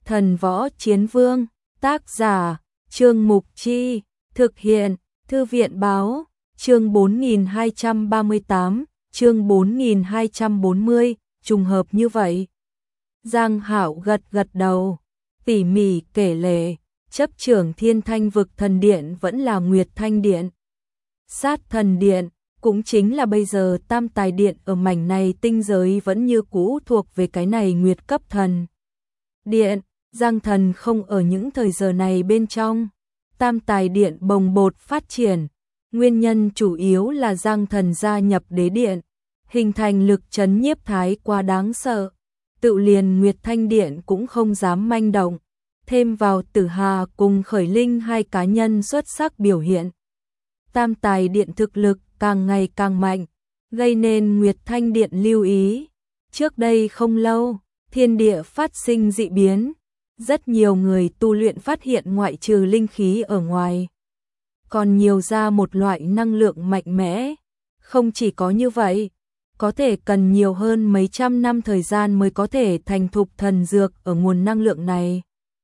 Thần Võ Chiến Vương, tác giả, Trương Mục Chi, thực hiện, Thư viện Báo, chương 4238, chương 4240, trùng hợp như vậy. Giang Hạo gật gật đầu, tỉ mỉ kể lể, chấp trưởng Thiên Thanh Vực Thần Điện vẫn là Nguyệt Thanh Điện. Sát Thần Điện, cũng chính là bây giờ Tam Tài Điện ở mảnh này tinh giới vẫn như cũ thuộc về cái này Nguyệt cấp thần Điện. Giang Thần không ở những thời giờ này bên trong. Tam Tài Điện bồng bột phát triển, nguyên nhân chủ yếu là Giang Thần gia nhập đế điện, hình thành lực trấn nhiếp thái quá đáng sợ. Tự liền Nguyệt Thanh Điện cũng không dám manh động, thêm vào Tử Hà cùng Khởi Linh hai cá nhân xuất sắc biểu hiện. Tam Tài Điện thực lực càng ngày càng mạnh, gây nên Nguyệt Thanh Điện lưu ý. Trước đây không lâu, thiên địa phát sinh dị biến, rất nhiều người tu luyện phát hiện ngoại trừ linh khí ở ngoài, còn nhiều ra một loại năng lượng mạnh mẽ. Không chỉ có như vậy, có thể cần nhiều hơn mấy trăm năm thời gian mới có thể thành thục thần dược ở nguồn năng lượng này.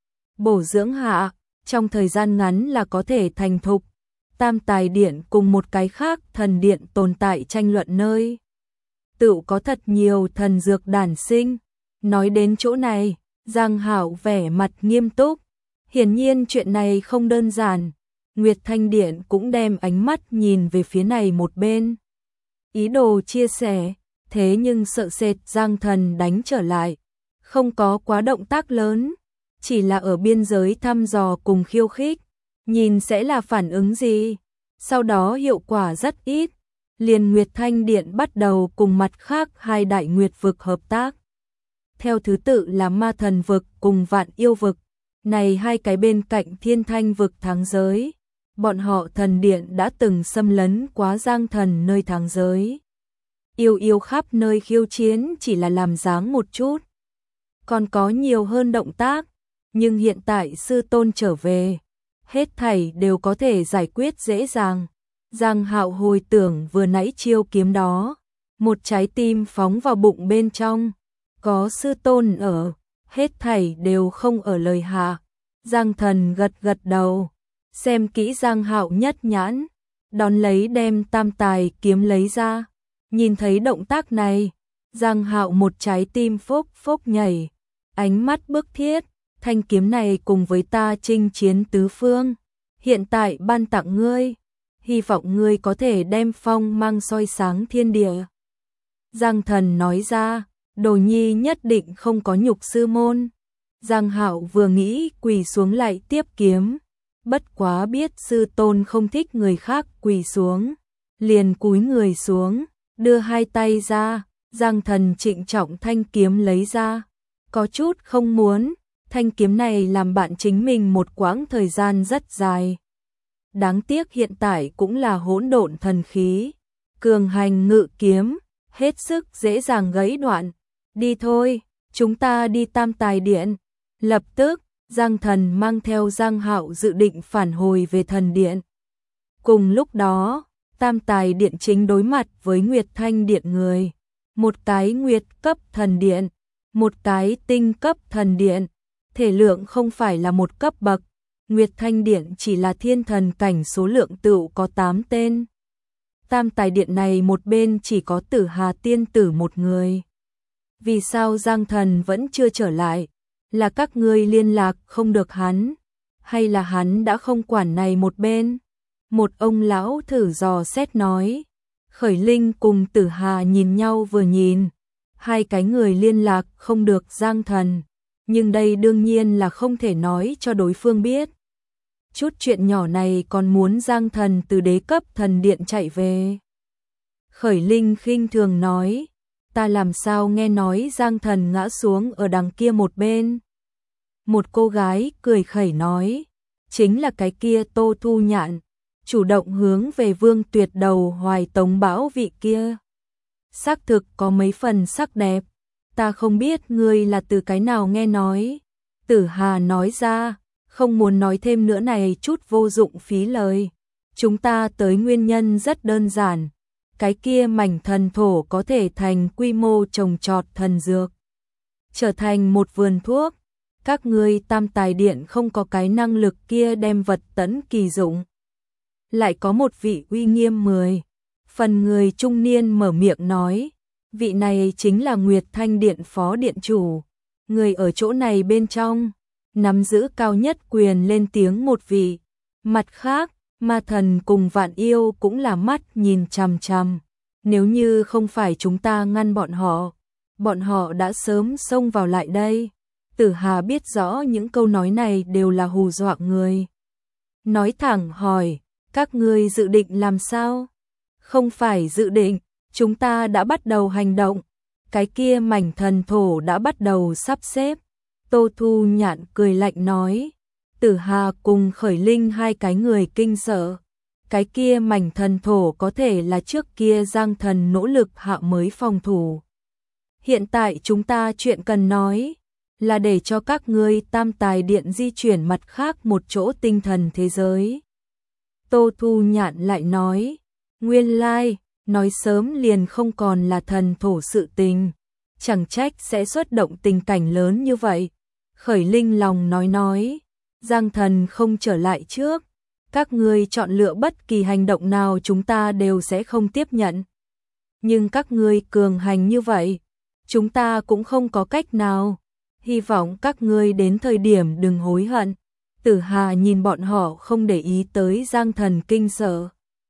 Bổ dưỡng hạ, trong thời gian ngắn là có thể thành thục. Tam Tài Điện cùng một cái khác thần điện tồn tại tranh luận nơi. Tự có thật nhiều thần dược đản sinh. Nói đến chỗ này, Giang Hạo vẻ mặt nghiêm túc. Hiển nhiên chuyện này không đơn giản. Nguyệt Thanh Điện cũng đem ánh mắt nhìn về phía này một bên, ý đồ chia sẻ, thế nhưng sợ sệt Giang Thần đánh trở lại. Không có quá động tác lớn, chỉ là ở biên giới thăm dò cùng khiêu khích, nhìn sẽ là phản ứng gì. Sau đó hiệu quả rất ít, liền Nguyệt Thanh Điện bắt đầu cùng mặt khác hai đại nguyệt vực hợp tác. Theo thứ tự là Ma Thần Vực cùng Vạn Yêu Vực, này hai cái bên cạnh Thiên Thanh Vực tháng giới. Bọn họ thần điện đã từng xâm lấn quá Giang Thần nơi tháng giới. Yêu khắp nơi khiêu chiến chỉ là làm dáng một chút, còn có nhiều hơn động tác, nhưng hiện tại sư tôn trở về, hết thảy đều có thể giải quyết dễ dàng. Giang Hạo hồi tưởng vừa nãy chiêu kiếm đó, một trái tim phóng vào bụng bên trong, có sư tôn ở, hết thảy đều không ở lời hạ. Giang Thần gật gật đầu, xem kỹ Giang Hạo nhất nhãn, đón lấy đem Tam Tài kiếm lấy ra. Nhìn thấy động tác này, Giang Hạo một trái tim phốc phốc nhảy, ánh mắt bức thiết, thanh kiếm này cùng với ta chinh chiến tứ phương, hiện tại ban tặng ngươi, hy vọng ngươi có thể đem phong mang soi sáng thiên địa. Giang Thần nói ra, đồ nhi nhất định không có nhục sư môn. Giang Hạo vừa nghĩ quỳ xuống lại tiếp kiếm, bất quá biết sư tôn không thích người khác quỳ xuống, liền cúi người xuống, đưa hai tay ra. Giang Thần trịnh trọng thanh kiếm lấy ra, có chút không muốn, thanh kiếm này làm bạn chính mình một quãng thời gian rất dài. Đáng tiếc hiện tại cũng là hỗn độn thần khí, cường hành ngự kiếm, hết sức dễ dàng gãy đoạn. Đi thôi, chúng ta đi Tam Tài Điện. Lập tức, Giang Thần mang theo Giang Hạo dự định phản hồi về thần điện. Cùng lúc đó, Tam Tài Điện chính đối mặt với Nguyệt Thanh Điện người. Một cái Nguyệt cấp thần điện, một cái Tinh cấp thần điện. Thể lượng không phải là một cấp bậc. Nguyệt Thanh Điện chỉ là thiên thần cảnh, số lượng tựu có 8 tên. Tam Tài Điện này một bên chỉ có Tử Hà tiên tử một người. Vì sao Giang Thần vẫn chưa trở lại? Là các ngươi liên lạc không được hắn, hay là hắn đã không quản này một bên? Một ông lão thử dò xét nói. Khởi Linh cùng Tử Hà nhìn nhau vừa nhìn, hai cái người liên lạc không được Giang Thần, nhưng đây đương nhiên là không thể nói cho đối phương biết. Chút chuyện nhỏ này còn muốn Giang Thần từ đế cấp thần điện chạy về. Khởi Linh khinh thường nói, ta làm sao nghe nói Giang Thần ngã xuống ở đằng kia một bên. Một cô gái cười khẩy nói, chính là cái kia Tô Thu Nhạn, chủ động hướng về Vương Tuyệt đầu Hoài Tống Bão vị kia. Xác thực có mấy phần sắc đẹp, ta không biết ngươi là từ cái nào nghe nói. Tử Hà nói ra, không muốn nói thêm nữa này chút vô dụng phí lời. Chúng ta tới nguyên nhân rất đơn giản, cái kia mảnh thần thổ có thể thành quy mô trồng trọt thần dược, trở thành một vườn thuốc. các ngươi Tam Tài Điện không có cái năng lực kia đem vật tấn kỳ dụng. Lại có một vị uy nghiêm 10 phần người trung niên mở miệng nói, vị này chính là Nguyệt Thanh Điện phó điện chủ, người ở chỗ này bên trong, nắm giữ cao nhất quyền lên tiếng một vị. Mặt khác, Ma Thần cùng Vạn Yêu cũng là mắt nhìn chằm chằm, nếu như không phải chúng ta ngăn bọn họ đã sớm xông vào lại đây. Tử Hà biết rõ những câu nói này đều là hù dọa người. Nói thẳng hỏi, các ngươi dự định làm sao? Không phải dự định, chúng ta đã bắt đầu hành động. Cái kia mảnh thần thổ đã bắt đầu sắp xếp. Tô Thu Nhạn cười lạnh nói. Tử Hà cùng Khởi Linh hai cái người kinh sợ. Cái kia mảnh thần thổ có thể là trước kia Giang Thần nỗ lực hạ mới phòng thủ. Hiện tại chúng ta chuyện cần nói là để cho các ngươi Tam Tài Điện di chuyển mặt khác một chỗ tinh thần thế giới. Tô Thu Nhạn lại nói, nguyên lai, nói sớm liền không còn là thần thổ sự tình, chẳng trách sẽ xuất động tình cảnh lớn như vậy. Khởi Linh lòng nói, Giang Thần không trở lại trước, các ngươi chọn lựa bất kỳ hành động nào chúng ta đều sẽ không tiếp nhận. Nhưng các ngươi cường hành như vậy, chúng ta cũng không có cách nào. Hy vọng các ngươi đến thời điểm đừng hối hận. Tử Hà nhìn bọn họ không để ý tới Giang Thần kinh sợ.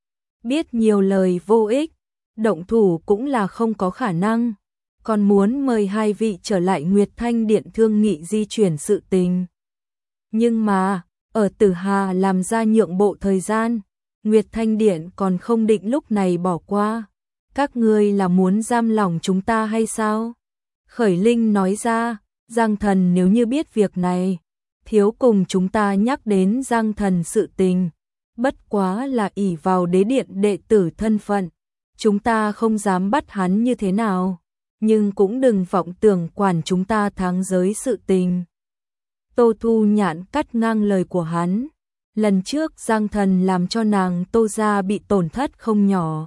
Biết nhiều lời vô ích, động thủ cũng là không có khả năng. Còn muốn mời hai vị trở lại Nguyệt Thanh Điện thương nghị di chuyển sự tình. Nhưng mà, ở Tử Hà làm ra nhượng bộ thời gian, Nguyệt Thanh Điện còn không định lúc này bỏ qua. Các ngươi là muốn giam lỏng chúng ta hay sao? Khởi Linh nói ra, Giang Thần nếu như biết việc này, thiếu cùng chúng ta nhắc đến Giang Thần sự tình. Bất quá là ỷ vào đế điện đệ tử thân phận. Chúng ta không dám bắt hắn như thế nào, nhưng cũng đừng vọng tưởng quản chúng ta tháng giới sự tình. Tô Thu Nhạn cắt ngang lời của hắn. Lần trước Giang Thần làm cho nàng Tô gia bị tổn thất không nhỏ.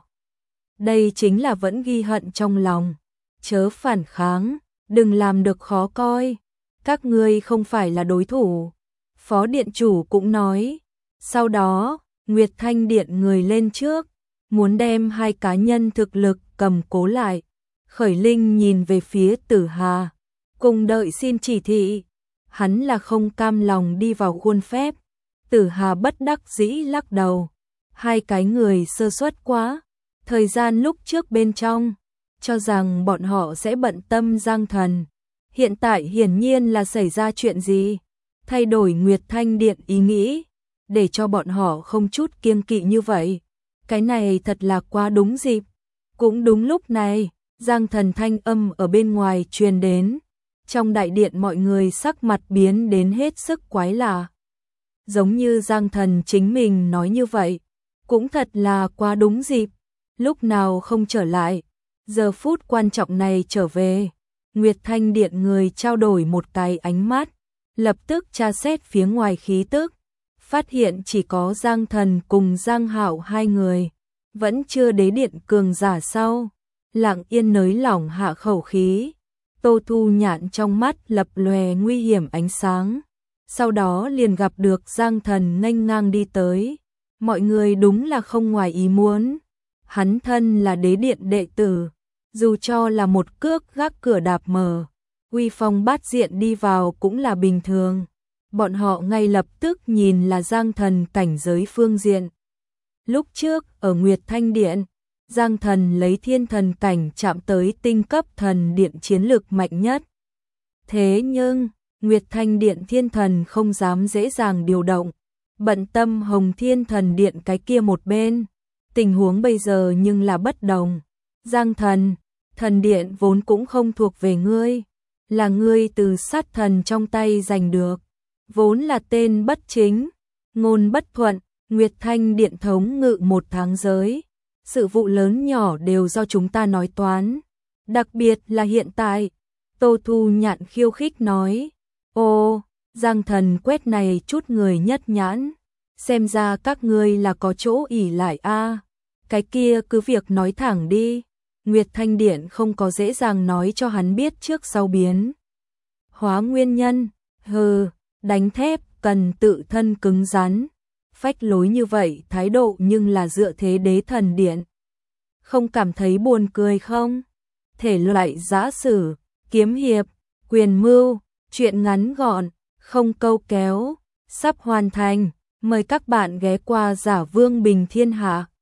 Đây chính là vẫn ghi hận trong lòng. Chớ phản kháng, đừng làm được khó coi. Các ngươi không phải là đối thủ. Phó điện chủ cũng nói. Sau đó, Nguyệt Thanh Điện người lên trước, muốn đem hai cá nhân thực lực cầm cố lại. Khởi Linh nhìn về phía Tử Hà, cùng đợi xin chỉ thị. Hắn là không cam lòng đi vào khuôn phép. Tử Hà bất đắc dĩ lắc đầu. Hai cái người sơ suất quá. Thời gian lúc trước bên trong, cho rằng bọn họ sẽ bận tâm Giang Thần. Hiện tại hiển nhiên là xảy ra chuyện gì? Thay đổi Nguyệt Thanh Điện ý nghĩ, để cho bọn họ không chút kiêng kỵ như vậy. Cái này thật là quá đúng dịp. Cũng đúng lúc này, Giang Thần thanh âm ở bên ngoài truyền đến. Trong đại điện mọi người sắc mặt biến đến hết sức quái lạ. Giống như Giang Thần chính mình nói như vậy, cũng thật là quá đúng dịp. Lúc nào không trở lại, giờ phút quan trọng này trở về. Nguyệt Thanh Điện người trao đổi một cái ánh mắt, lập tức tra xét phía ngoài khí tức, phát hiện chỉ có Giang Thần cùng Giang Hạo hai người, vẫn chưa đế điện cường giả sau. Lặng yên nới lỏng hạ khẩu khí. Tô Thu Nhạn trong mắt lập lòe nguy hiểm ánh sáng. Sau đó liền gặp được Giang Thần nghênh ngang đi tới. Mọi người đúng là không ngoài ý muốn. Hắn thân là đế điện đệ tử, dù cho là một cước gác cửa đạp mở, uy phong bát diện đi vào cũng là bình thường. Bọn họ ngay lập tức nhìn là Giang Thần cảnh giới phương diện. Lúc trước ở Nguyệt Thanh Điện, Giang Thần lấy thiên thần cảnh chạm tới tinh cấp thần điện chiến lực mạnh nhất. Thế nhưng, Nguyệt Thanh Điện thiên thần không dám dễ dàng điều động, bận tâm Hồng Thiên Thần Điện cái kia một bên. Tình huống bây giờ nhưng là bất đồng. Giang Thần, thần điện vốn cũng không thuộc về ngươi, là ngươi từ sát thần trong tay giành được. Vốn là tên bất chính, ngôn bất thuận, Nguyệt Thanh Điện thống ngự một tháng giới. Sự vụ lớn nhỏ đều do chúng ta nói toán. Đặc biệt là hiện tại. Tô Thu Nhạn khiêu khích nói. Ô, Giang Thần quét này chút người nhất nhãn. Xem ra các ngươi là có chỗ ỷ lại a. Cái kia cứ việc nói thẳng đi. Nguyệt Thanh Điện không có dễ dàng nói cho hắn biết trước sau biến hóa nguyên nhân. Hừ, đánh thép cần tự thân cứng rắn. Phách lối như vậy thái độ nhưng là dựa thế đế thần điện. Không cảm thấy buồn cười không? Thể loại giã sử, kiếm hiệp, quyền mưu, truyện ngắn gọn, không câu kéo, sắp hoàn thành. Mời các bạn ghé qua Giả Vương Bình Thiên Hạ.